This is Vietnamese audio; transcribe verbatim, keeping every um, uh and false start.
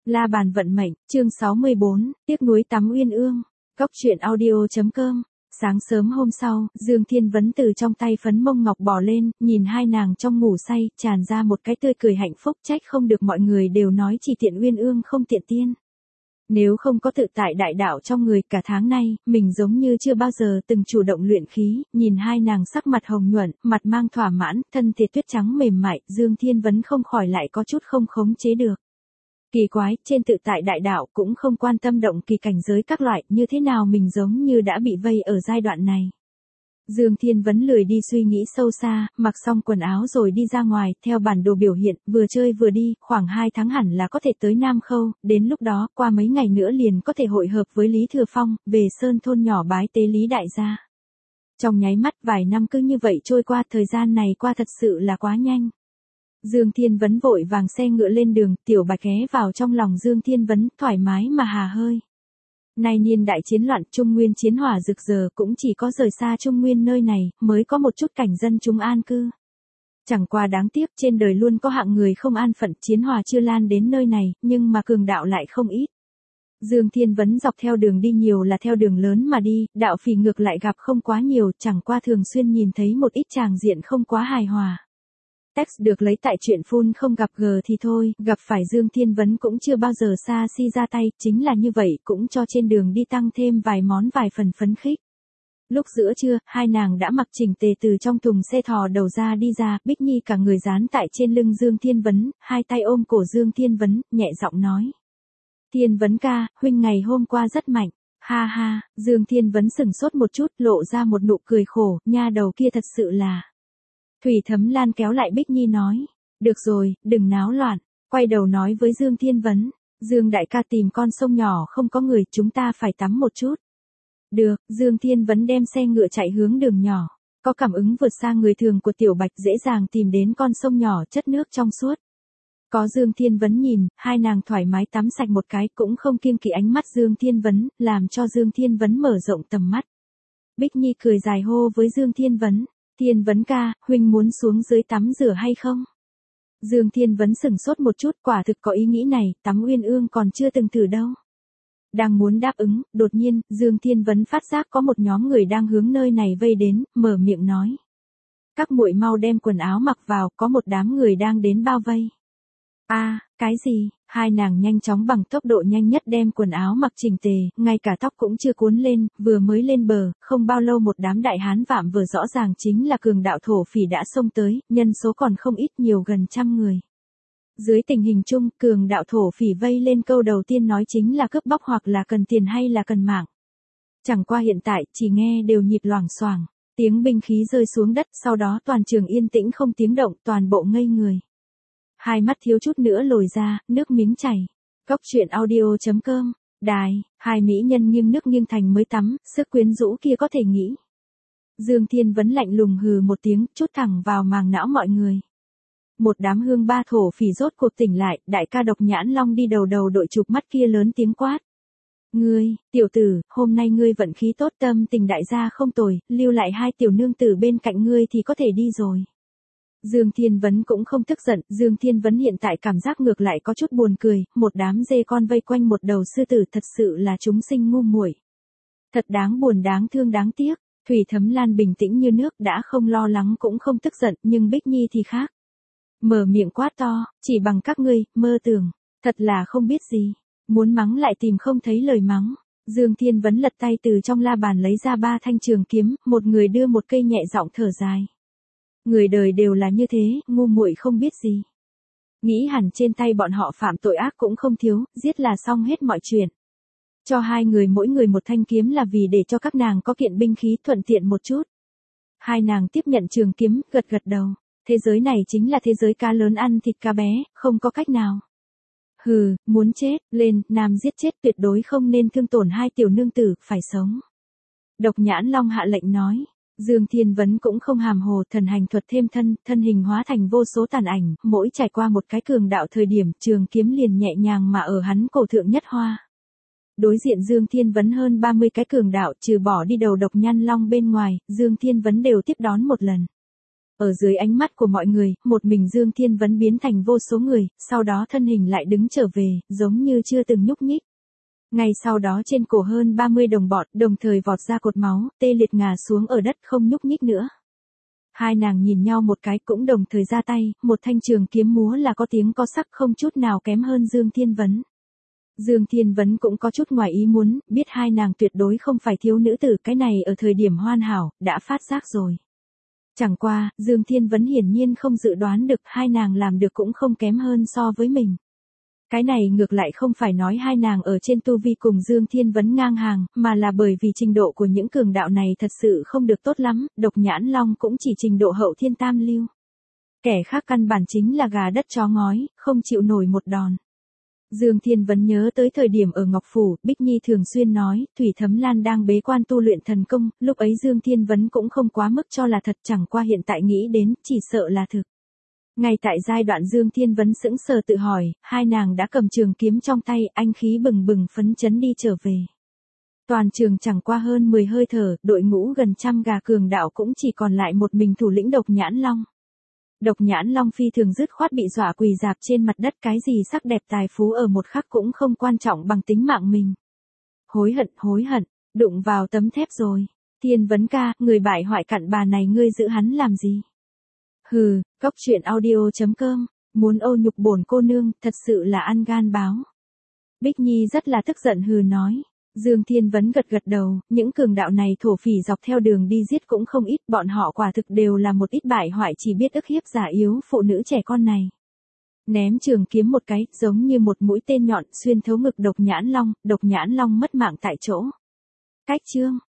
La bàn vận mệnh, chương sáu mươi bốn, tiếc nuối tắm uyên ương. Cốc truyện audio chấm com. Sáng sớm hôm sau, Dương Thiên Vấn từ trong tay Phấn Mông Ngọc bò lên, nhìn hai nàng trong ngủ say, tràn ra một cái tươi cười hạnh phúc, trách không được mọi người đều nói chỉ tiện uyên ương không tiện tiên. Nếu không có tự tại đại đạo trong người cả tháng nay, mình giống như chưa bao giờ từng chủ động luyện khí, nhìn hai nàng sắc mặt hồng nhuận, mặt mang thỏa mãn, thân thể tuyết trắng mềm mại, Dương Thiên Vấn không khỏi lại có chút không khống chế được. Kỳ quái, trên tự tại đại đạo cũng không quan tâm động kỳ cảnh giới các loại, như thế nào mình giống như đã bị vây ở giai đoạn này. Dương Thiên Vấn lười đi suy nghĩ sâu xa, mặc xong quần áo rồi đi ra ngoài, theo bản đồ biểu hiện, vừa chơi vừa đi, khoảng hai tháng hẳn là có thể tới Nam Khâu, đến lúc đó, qua mấy ngày nữa liền có thể hội hợp với Lý Thừa Phong, về Sơn thôn nhỏ bái tế Lý đại gia. Trong nháy mắt vài năm cứ như vậy trôi qua, thời gian này qua thật sự là quá nhanh. Dương Thiên Vấn vội vàng xe ngựa lên đường, Tiểu Bạch ghé vào trong lòng Dương Thiên Vấn, thoải mái mà hà hơi. Nay niên đại chiến loạn, Trung Nguyên chiến hỏa rực rờ, cũng chỉ có rời xa Trung Nguyên nơi này, mới có một chút cảnh dân chúng an cư. Chẳng qua đáng tiếc, trên đời luôn có hạng người không an phận, chiến hỏa chưa lan đến nơi này, nhưng mà cường đạo lại không ít. Dương Thiên Vấn dọc theo đường đi nhiều là theo đường lớn mà đi, đạo phỉ ngược lại gặp không quá nhiều, chẳng qua thường xuyên nhìn thấy một ít tràng diện không quá hài hòa. Text được lấy tại chuyện phun không gặp g thì thôi, gặp phải Dương Thiên Vấn cũng chưa bao giờ xa xi ra tay, chính là như vậy cũng cho trên đường đi tăng thêm vài món vài phần phấn khích. Lúc giữa trưa, hai nàng đã mặc chỉnh tề từ trong thùng xe thò đầu ra đi ra, Bích Nhi cả người dán tại trên lưng Dương Thiên Vấn, hai tay ôm cổ Dương Thiên Vấn, nhẹ giọng nói. Thiên Vấn ca, huynh ngày hôm qua rất mạnh, ha ha, Dương Thiên Vấn sừng sốt một chút, lộ ra một nụ cười khổ, nha đầu kia thật sự là... Thủy Thấm Lan kéo lại Bích Nhi nói, được rồi, đừng náo loạn, quay đầu nói với Dương Thiên Vấn, Dương đại ca tìm con sông nhỏ không có người, chúng ta phải tắm một chút. Được, Dương Thiên Vấn đem xe ngựa chạy hướng đường nhỏ, có cảm ứng vượt xa người thường của Tiểu Bạch, dễ dàng tìm đến con sông nhỏ chất nước trong suốt. Có Dương Thiên Vấn nhìn, hai nàng thoải mái tắm sạch một cái, cũng không kiêng kỵ ánh mắt Dương Thiên Vấn, làm cho Dương Thiên Vấn mở rộng tầm mắt. Bích Nhi cười dài hô với Dương Thiên Vấn. Thiên Vấn ca, huynh muốn xuống dưới tắm rửa hay không? Dương Thiên Vấn sửng sốt một chút, quả thực có ý nghĩ này, tắm uyên ương còn chưa từng thử đâu. Đang muốn đáp ứng, đột nhiên, Dương Thiên Vấn phát giác có một nhóm người đang hướng nơi này vây đến, mở miệng nói. Các muội mau đem quần áo mặc vào, có một đám người đang đến bao vây. A, à, cái gì? Hai nàng nhanh chóng bằng tốc độ nhanh nhất đem quần áo mặc chỉnh tề, ngay cả tóc cũng chưa cuốn lên, vừa mới lên bờ, không bao lâu một đám đại hán vạm vừa rõ ràng chính là cường đạo thổ phỉ đã xông tới, nhân số còn không ít, nhiều gần trăm người. Dưới tình hình chung, cường đạo thổ phỉ vây lên câu đầu tiên nói chính là cướp bóc hoặc là cần tiền hay là cần mạng. Chẳng qua hiện tại, chỉ nghe đều nhịp loảng xoảng, tiếng binh khí rơi xuống đất, sau đó toàn trường yên tĩnh không tiếng động, toàn bộ ngây người. Hai mắt thiếu chút nữa lồi ra, nước miếng chảy. Cốc truyện audio chấm com. Đài, hai mỹ nhân nghiêng nước nghiêng thành mới tắm, sức quyến rũ kia có thể nghĩ. Dương Thiên Vấn lạnh lùng hừ một tiếng, chút thẳng vào màng não mọi người. Một đám hương ba thổ phỉ rốt cuộc tỉnh lại, đại ca Độc Nhãn Long đi đầu đầu đội chụp mắt kia lớn tiếng quát. Ngươi, tiểu tử, hôm nay ngươi vận khí tốt, tâm tình đại gia không tồi, lưu lại hai tiểu nương tử bên cạnh ngươi thì có thể đi rồi. Dương Thiên Vấn cũng không tức giận, Dương Thiên Vấn hiện tại cảm giác ngược lại có chút buồn cười, một đám dê con vây quanh một đầu sư tử, thật sự là chúng sinh ngu muội. Thật đáng buồn, đáng thương, đáng tiếc. Thủy Thấm Lan bình tĩnh như nước, đã không lo lắng cũng không tức giận, nhưng Bích Nhi thì khác. Mở miệng quát to, chỉ bằng các ngươi, mơ tưởng, thật là không biết gì. Muốn mắng lại tìm không thấy lời mắng. Dương Thiên Vấn lật tay từ trong la bàn lấy ra ba thanh trường kiếm, một người đưa một cây, nhẹ giọng thở dài. Người đời đều là như thế, ngu muội không biết gì. Nghĩ hẳn trên tay bọn họ phạm tội ác cũng không thiếu, giết là xong hết mọi chuyện. Cho hai người mỗi người một thanh kiếm là vì để cho các nàng có kiện binh khí thuận tiện một chút. Hai nàng tiếp nhận trường kiếm, gật gật đầu. Thế giới này chính là thế giới cá lớn ăn thịt cá bé, không có cách nào. Hừ, muốn chết, lên, nam giết chết, tuyệt đối không nên thương tổn hai tiểu nương tử, phải sống. Độc Nhãn Long hạ lệnh nói. Dương Thiên Vấn cũng không hàm hồ, thần hành thuật thêm thân, thân hình hóa thành vô số tàn ảnh, mỗi trải qua một cái cường đạo thời điểm, trường kiếm liền nhẹ nhàng mà ở hắn cổ thượng nhất hoa. Đối diện Dương Thiên Vấn hơn ba mươi cái cường đạo, trừ bỏ đi đầu Độc Nhãn Long bên ngoài, Dương Thiên Vấn đều tiếp đón một lần. Ở dưới ánh mắt của mọi người, một mình Dương Thiên Vấn biến thành vô số người, sau đó thân hình lại đứng trở về, giống như chưa từng nhúc nhích. Ngay sau đó trên cổ hơn ba mươi đồng bọn, đồng thời vọt ra cột máu, tê liệt ngã xuống ở đất không nhúc nhích nữa. Hai nàng nhìn nhau một cái cũng đồng thời ra tay, một thanh trường kiếm múa là có tiếng có sắc không chút nào kém hơn Dương Thiên Vấn. Dương Thiên Vấn cũng có chút ngoài ý muốn, biết hai nàng tuyệt đối không phải thiếu nữ tử, cái này ở thời điểm hoàn hảo, đã phát giác rồi. Chẳng qua, Dương Thiên Vấn hiển nhiên không dự đoán được hai nàng làm được cũng không kém hơn so với mình. Cái này ngược lại không phải nói hai nàng ở trên tu vi cùng Dương Thiên Vấn ngang hàng, mà là bởi vì trình độ của những cường đạo này thật sự không được tốt lắm, Độc Nhãn Long cũng chỉ trình độ hậu thiên tam lưu. Kẻ khác căn bản chính là gà đất chó ngói, không chịu nổi một đòn. Dương Thiên Vấn nhớ tới thời điểm ở Ngọc Phủ, Bích Nhi thường xuyên nói, Thủy Thấm Lan đang bế quan tu luyện thần công, lúc ấy Dương Thiên Vấn cũng không quá mức cho là thật, chẳng qua hiện tại nghĩ đến, chỉ sợ là thực. Ngay tại giai đoạn Dương Thiên Vấn sững sờ tự hỏi, hai nàng đã cầm trường kiếm trong tay, anh khí bừng bừng phấn chấn đi trở về. Toàn trường chẳng qua hơn mười hơi thở, đội ngũ gần trăm gà cường đạo cũng chỉ còn lại một mình thủ lĩnh Độc Nhãn Long. Độc Nhãn Long phi thường dứt khoát bị dọa quỳ dạp trên mặt đất, cái gì sắc đẹp tài phú ở một khắc cũng không quan trọng bằng tính mạng mình. Hối hận, hối hận, đụng vào tấm thép rồi. Thiên Vấn ca, người bại hoại cặn bà này ngươi giữ hắn làm gì? Hừ, cóc truyện audio chấm com, muốn ô nhục bổn cô nương, thật sự là ăn gan báo. Bích Nhi rất là tức giận hừ nói. Dương Thiên Vấn gật gật đầu, những cường đạo này thổ phỉ dọc theo đường đi giết cũng không ít, bọn họ quả thực đều là một ít bại hoại chỉ biết ức hiếp già yếu phụ nữ trẻ con này. Ném trường kiếm một cái, giống như một mũi tên nhọn xuyên thấu ngực Độc Nhãn Long, Độc Nhãn Long mất mạng tại chỗ. Cách chương